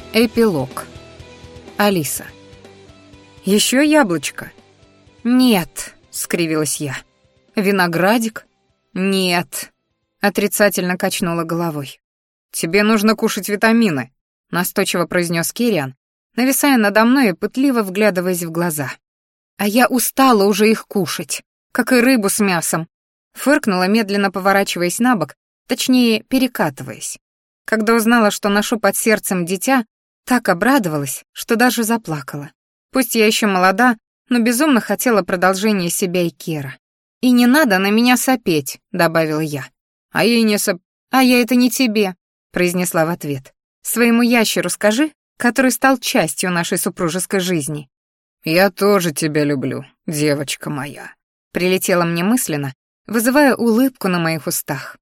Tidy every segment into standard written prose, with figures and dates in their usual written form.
Эпилог. Алиса. «Еще яблочко?» «Нет», — скривилась я. «Виноградик?» «Нет», — отрицательно качнула головой. «Тебе нужно кушать витамины», — настойчиво произнес Кириан, нависая надо мной и пытливо вглядываясь в глаза. «А я устала уже их кушать, как и рыбу с мясом», — фыркнула, медленно поворачиваясь на бок, точнее, перекатываясь. Когда узнала, что ношу под сердцем дитя, так обрадовалась, что даже заплакала. Пусть я еще молода, но безумно хотела продолжения себя и Кера. «И не надо на меня сопеть», — добавила я. «А я не соп... А я это не тебе», — произнесла в ответ. «Своему ящеру скажи, который стал частью нашей супружеской жизни». «Я тоже тебя люблю, девочка моя», — прилетело мне мысленно, вызывая улыбку на моих устах.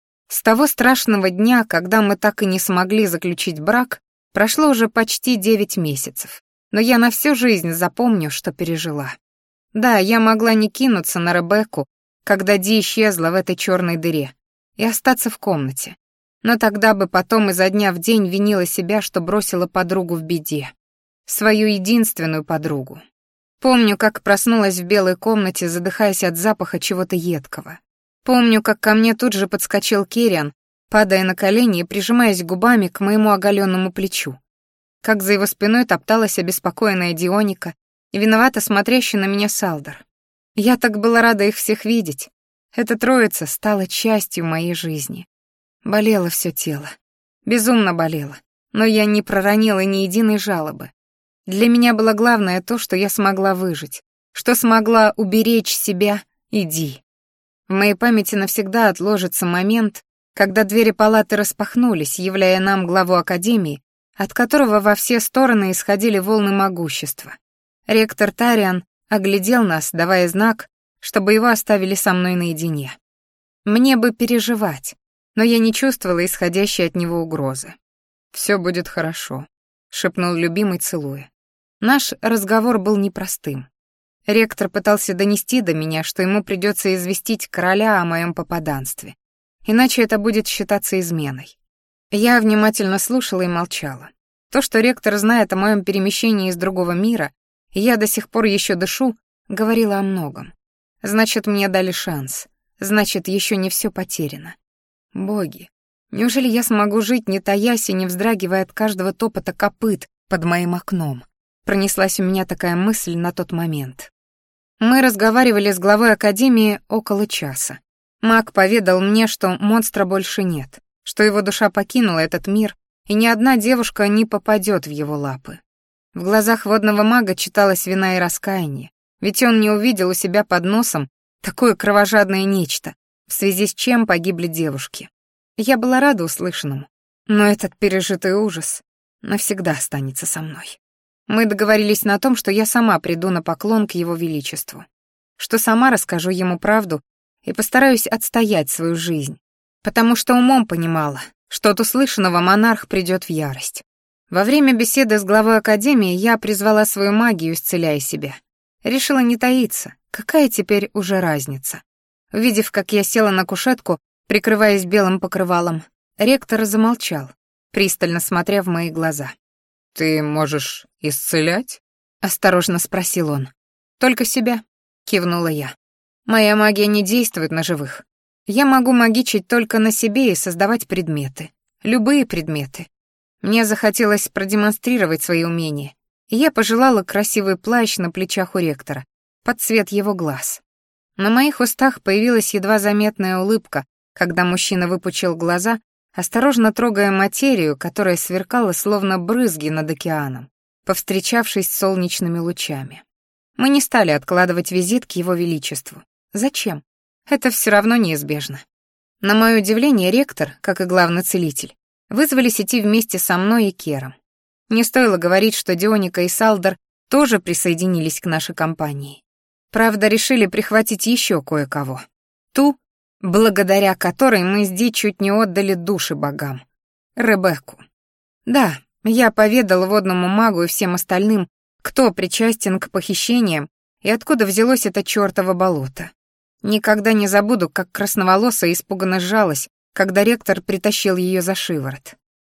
С того страшного дня, когда мы так и не смогли заключить брак, прошло уже почти 9 месяцев, но я на всю жизнь запомню, что пережила. Да, я могла не кинуться на Ребекку, когда Ди исчезла в этой черной дыре, и остаться в комнате. Но тогда бы потом изо дня в день винила себя, что бросила подругу в беде. Свою единственную подругу. Помню, как проснулась в белой комнате, задыхаясь от запаха чего-то едкого. Помню, как ко мне тут же подскочил Кириан, падая на колени и прижимаясь губами к моему оголенному плечу. Как за его спиной топталась обеспокоенная Дионика и виновато смотрящий на меня Салдар. Я так была рада их всех видеть. Эта троица стала частью моей жизни. Болело все тело. Безумно болело. Но я не проронила ни единой жалобы. Для меня было главное то, что я смогла выжить, что смогла уберечь себя и Ди. В моей памяти навсегда отложится момент, когда двери палаты распахнулись, являя нам главу академии, от которого во все стороны исходили волны могущества. Ректор Тариан оглядел нас, давая знак, чтобы его оставили со мной наедине. Мне бы переживать, но я не чувствовала исходящей от него угрозы. «Все будет хорошо», — шепнул любимый, целуя. Наш разговор был непростым. Ректор пытался донести до меня, что ему придется известить короля о моем попаданстве. Иначе это будет считаться изменой. Я внимательно слушала и молчала. То, что ректор знает о моем перемещении из другого мира, и я до сих пор еще дышу, говорило о многом. Значит, мне дали шанс. Значит, еще не все потеряно. Боги, неужели я смогу жить, не таясь и не вздрагивая от каждого топота копыт под моим окном? Пронеслась у меня такая мысль на тот момент. Мы разговаривали с главой академии около часа. Маг поведал мне, что монстра больше нет, что его душа покинула этот мир, и ни одна девушка не попадет в его лапы. В глазах водного мага читалась вина и раскаяние, ведь он не увидел у себя под носом такое кровожадное нечто, в связи с чем погибли девушки. Я была рада услышанному, но этот пережитый ужас навсегда останется со мной. Мы договорились на том, что я сама приду на поклон к его величеству, что сама расскажу ему правду и постараюсь отстоять свою жизнь, потому что умом понимала, что от услышанного монарх придет в ярость. Во время беседы с главой академии я призвала свою магию, исцеляя себя. Решила не таиться, какая теперь уже разница. Увидев, как я села на кушетку, прикрываясь белым покрывалом, ректор замолчал, пристально смотря в мои глаза. «Ты можешь исцелять?» — осторожно спросил он. «Только себя», — кивнула я. «Моя магия не действует на живых. Я могу магичить только на себе и создавать предметы. Любые предметы. Мне захотелось продемонстрировать свои умения, и я пожелала красивый плащ на плечах у ректора, под цвет его глаз. На моих устах появилась едва заметная улыбка, когда мужчина выпучил глаза, осторожно трогая материю, которая сверкала словно брызги над океаном, повстречавшись с солнечными лучами. Мы не стали откладывать визит к его величеству. Зачем? Это все равно неизбежно. На мое удивление, ректор, как и главный целитель, вызвались идти вместе со мной и Кером. Не стоило говорить, что Дионика и Салдар тоже присоединились к нашей компании. Правда, решили прихватить еще кое-кого. Ту, благодаря которой мы с Ди чуть не отдали души богам. Ребекку. Да, я поведал водному магу и всем остальным, кто причастен к похищениям и откуда взялось это чёртово болото. Никогда не забуду, как красноволосая испуганно сжалась, когда ректор притащил ее за шиворот.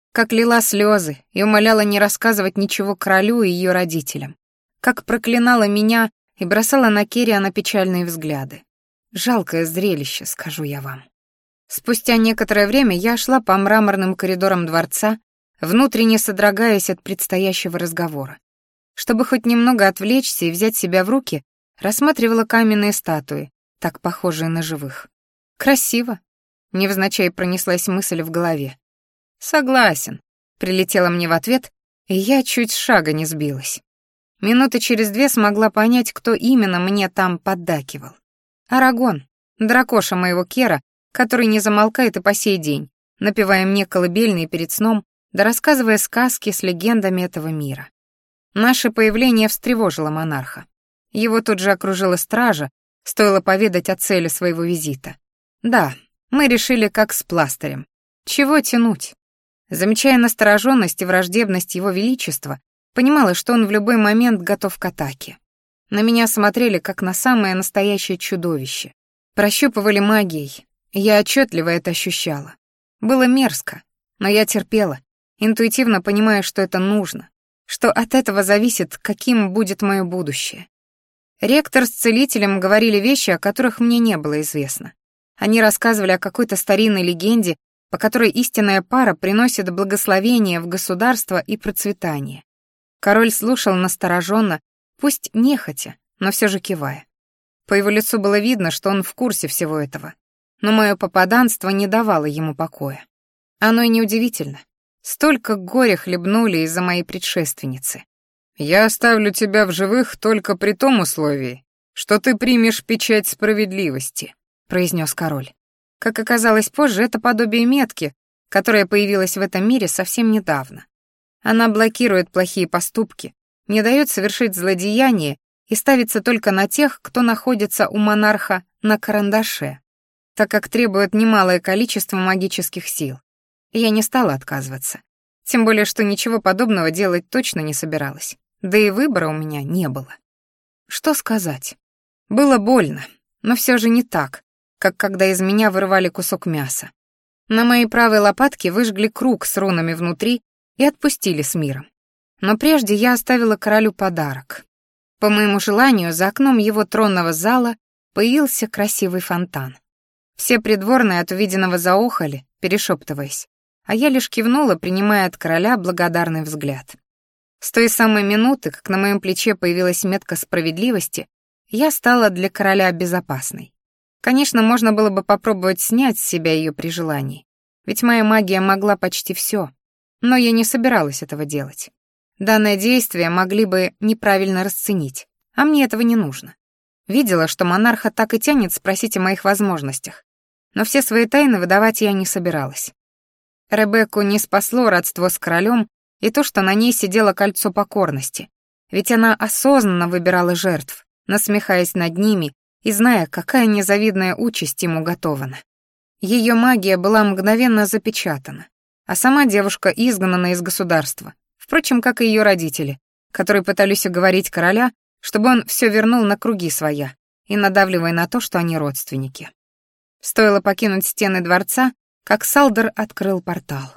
Как лила слезы и умоляла не рассказывать ничего королю и ее родителям. Как проклинала меня и бросала на Керриана печальные взгляды. Жалкое зрелище, скажу я вам. Спустя некоторое время я шла по мраморным коридорам дворца, внутренне содрогаясь от предстоящего разговора. Чтобы хоть немного отвлечься и взять себя в руки, рассматривала каменные статуи, так похожие на живых. «Красиво», — невзначай пронеслась мысль в голове. «Согласен», — прилетела мне в ответ, и я чуть с шага не сбилась. Минуты через 2 смогла понять, кто именно мне там поддакивал. Арагон, дракоша моего Кера, который не замолкает и по сей день, напевая мне колыбельные перед сном, да рассказывая сказки с легендами этого мира. Наше появление встревожило монарха. Его тут же окружила стража, стоило поведать о цели своего визита. Да, мы решили как с пластырем. Чего тянуть? Замечая настороженность и враждебность его величества, понимала, что он в любой момент готов к атаке. На меня смотрели как на самое настоящее чудовище. Прощупывали магией, я отчетливо это ощущала. Было мерзко, но я терпела, интуитивно понимая, что это нужно, что от этого зависит, каким будет мое будущее. Ректор с целителем говорили вещи, о которых мне не было известно. Они рассказывали о какой-то старинной легенде, по которой истинная пара приносит благословение в государство и процветание. Король слушал настороженно, пусть нехотя, но все же кивая. По его лицу было видно, что он в курсе всего этого. Но мое попаданство не давало ему покоя. Оно и неудивительно. Столько горя хлебнули из-за моей предшественницы. «Я оставлю тебя в живых только при том условии, что ты примешь печать справедливости», — произнес король. Как оказалось позже, это подобие метки, которая появилась в этом мире совсем недавно. Она блокирует плохие поступки, не дает совершить злодеяние и ставится только на тех, кто находится у монарха на карандаше, так как требует немалое количество магических сил. И я не стала отказываться. Тем более, что ничего подобного делать точно не собиралась. Да и выбора у меня не было. Что сказать? Было больно, но все же не так, как когда из меня вырывали кусок мяса. На моей правой лопатке выжгли круг с рунами внутри и отпустили с миром. Но прежде я оставила королю подарок. По моему желанию, за окном его тронного зала появился красивый фонтан. Все придворные от увиденного заохали, перешептываясь, а я лишь кивнула, принимая от короля благодарный взгляд. С той самой минуты, как на моем плече появилась метка справедливости, я стала для короля безопасной. Конечно, можно было бы попробовать снять с себя ее при желании, ведь моя магия могла почти все, но я не собиралась этого делать. Данное действие могли бы неправильно расценить, а мне этого не нужно. Видела, что монарха так и тянет спросить о моих возможностях, но все свои тайны выдавать я не собиралась. Ребекку не спасло родство с королем и то, что на ней сидело кольцо покорности, ведь она осознанно выбирала жертв, насмехаясь над ними и зная, какая незавидная участь ему уготована. Ее магия была мгновенно запечатана, а сама девушка изгнана из государства, впрочем, как и ее родители, которые пытались уговорить короля, чтобы он все вернул на круги своя, и надавливая на то, что они родственники. Стоило покинуть стены дворца, как Салдер открыл портал.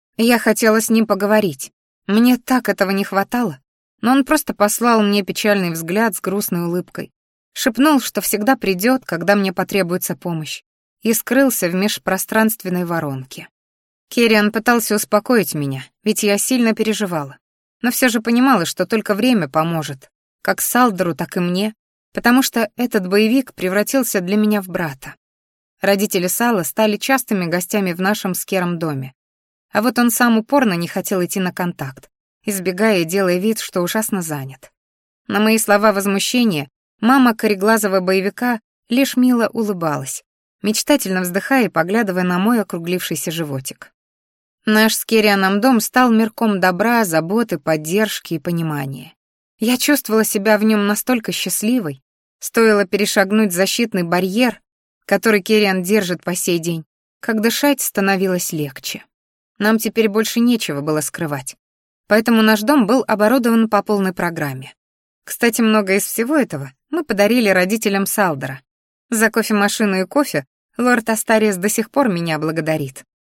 Я хотела с ним поговорить. Мне так этого не хватало, но он просто послал мне печальный взгляд с грустной улыбкой, шепнул, что всегда придет, когда мне потребуется помощь, и скрылся в межпространственной воронке. Керриан пытался успокоить меня, ведь я сильно переживала, но все же понимала, что только время поможет, как Салдеру, так и мне, потому что этот боевик превратился для меня в брата. Родители Сала стали частыми гостями в нашем с Кером доме, а вот он сам упорно не хотел идти на контакт, избегая и делая вид, что ужасно занят. На мои слова возмущения мама кореглазого боевика лишь мило улыбалась, мечтательно вздыхая и поглядывая на мой округлившийся животик. Наш с Керрианом дом стал мирком добра, заботы, поддержки и понимания. Я чувствовала себя в нем настолько счастливой, стоило перешагнуть защитный барьер, который Керриан держит по сей день, как дышать становилось легче. Нам теперь больше нечего было скрывать, поэтому наш дом был оборудован по полной программе. Кстати, многое из всего этого мы подарили родителям Салдера. За кофемашину и кофе лорд Астариес до сих пор меня благодарит.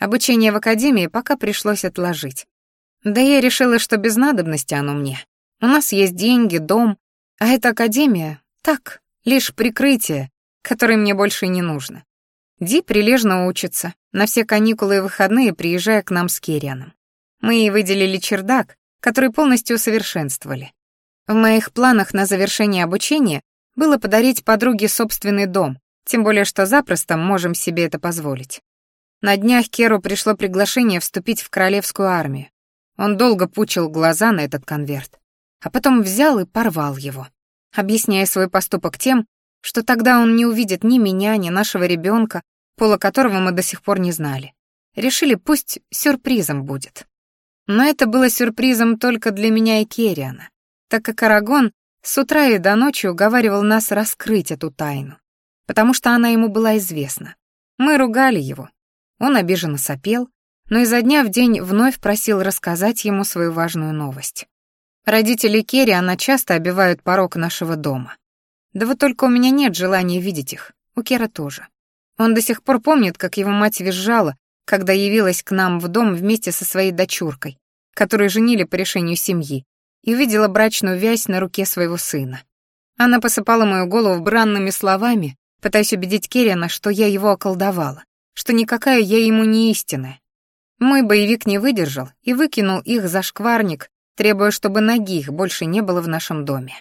Обучение в академии пока пришлось отложить. Да я решила, что без надобности оно мне. У нас есть деньги, дом, а эта академия — так, лишь прикрытие, которое мне больше и не нужно. Ди прилежно учится, на все каникулы и выходные приезжая к нам с Кирианом. Мы ей выделили чердак, который полностью усовершенствовали. В моих планах на завершение обучения было подарить подруге собственный дом, тем более что запросто можем себе это позволить. На днях Керу пришло приглашение вступить в королевскую армию. Он долго пучил глаза на этот конверт, а потом взял и порвал его, объясняя свой поступок тем, что тогда он не увидит ни меня, ни нашего ребенка, пола которого мы до сих пор не знали. Решили, пусть сюрпризом будет. Но это было сюрпризом только для меня и Керриана, так как Арагон с утра и до ночи уговаривал нас раскрыть эту тайну, потому что она ему была известна. Мы ругали его. Он обиженно сопел, но изо дня в день вновь просил рассказать ему свою важную новость. Родители Керриана часто обивают порог нашего дома. Да вот только у меня нет желания видеть их, у Кера тоже. Он до сих пор помнит, как его мать визжала, когда явилась к нам в дом вместе со своей дочуркой, которую женили по решению семьи, и увидела брачную вязь на руке своего сына. Она посыпала мою голову бранными словами, пытаясь убедить Керриана, что я его околдовала, что никакая я ему не истинная. Мой боевик не выдержал и выкинул их за шкварник, требуя, чтобы ноги их больше не было в нашем доме.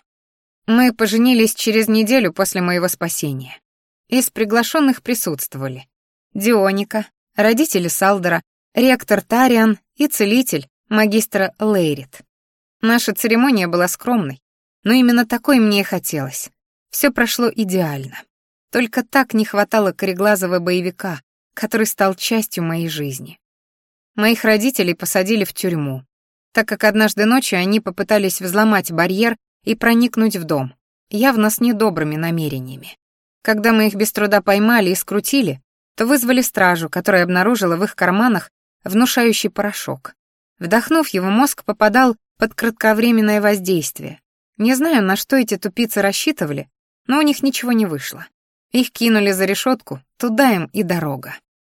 Мы поженились через неделю после моего спасения. Из приглашенных присутствовали Дионика, родители Салдера, ректор Тариан и целитель, магистр Лейрит. Наша церемония была скромной, но именно такой мне и хотелось. Все прошло идеально. Только так не хватало кореглазого боевика, который стал частью моей жизни. Моих родителей посадили в тюрьму, так как однажды ночью они попытались взломать барьер и проникнуть в дом, явно с недобрыми намерениями. Когда мы их без труда поймали и скрутили, то вызвали стражу, которая обнаружила в их карманах внушающий порошок. Вдохнув его, мозг попадал под кратковременное воздействие. Не знаю, на что эти тупицы рассчитывали, но у них ничего не вышло. Их кинули за решетку, туда им и дорога.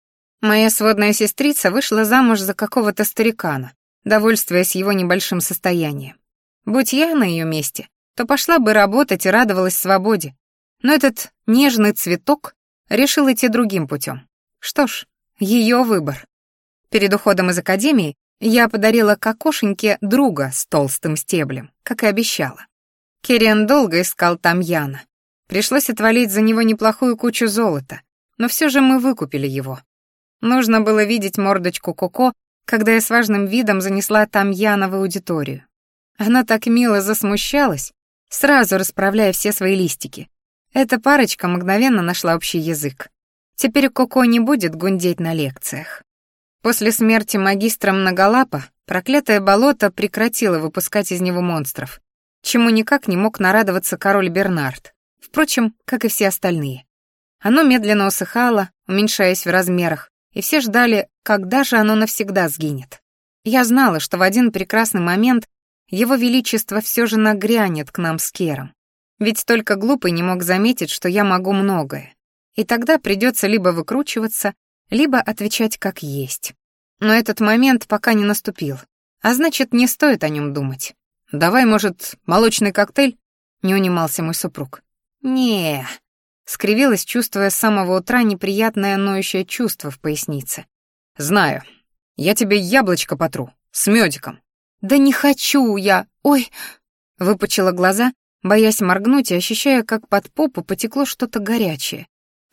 Моя сводная сестрица вышла замуж за какого-то старикана, довольствуясь его небольшим состоянием. Будь я на ее месте, то пошла бы работать и радовалась свободе. Но этот нежный цветок решил идти другим путем. Что ж, ее выбор. Перед уходом из академии я подарила кокошеньке друга с толстым стеблем, как и обещала. Керриан долго искал там Яна. Пришлось отвалить за него неплохую кучу золота, но все же мы выкупили его. Нужно было видеть мордочку Коко, когда я с важным видом занесла там Яна в аудиторию. Она так мило засмущалась, сразу расправляя все свои листики. Эта парочка мгновенно нашла общий язык. Теперь Коко не будет гундеть на лекциях. После смерти магистра Многолапа проклятое болото прекратило выпускать из него монстров, чему никак не мог нарадоваться король Бернард, впрочем, как и все остальные. Оно медленно усыхало, уменьшаясь в размерах, и все ждали, когда же оно навсегда сгинет. Я знала, что в один прекрасный момент его величество все же нагрянет к нам с Кером. Ведь только глупый не мог заметить, что я могу многое. И тогда придется либо выкручиваться, либо отвечать как есть. Но этот момент пока не наступил, а значит, не стоит о нем думать. «Давай, может, молочный коктейль?» — не унимался мой супруг. «Не-е-е», скривилась, чувствуя с самого утра неприятное ноющее чувство в пояснице. «Знаю. Я тебе яблочко потру, с мёдиком». «Да не хочу я! Ой!» Выпучила глаза, боясь моргнуть и ощущая, как под попу потекло что-то горячее.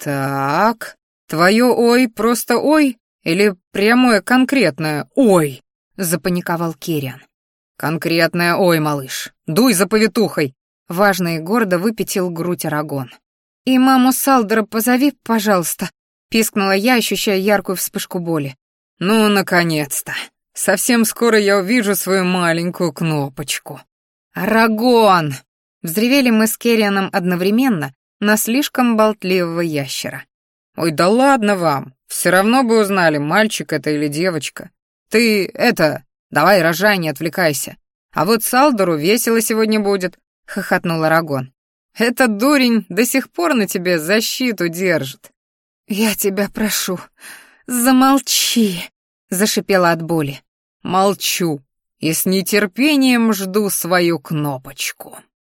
«Так, твое «ой» просто «ой» или прямое конкретное «ой»?» — запаниковал Керриан. «Конкретное «ой», малыш, дуй за повитухой!» — важно и гордо выпятил грудь Арагон. «И маму Салдера позови, пожалуйста», — пискнула я, ощущая яркую вспышку боли. «Ну, наконец-то! Совсем скоро я увижу свою маленькую кнопочку». «Арагон!» — взревели мы с Керрианом одновременно на слишком болтливого ящера. «Ой, да ладно вам, все равно бы узнали, мальчик это или девочка. Ты, давай рожай, не отвлекайся. А вот Салдеру весело сегодня будет», — хохотнул Арагон. «Этот дурень до сих пор на тебе защиту держит». «Я тебя прошу, «Замолчи!» — зашипела от боли. «Молчу и с нетерпением жду свою кнопочку».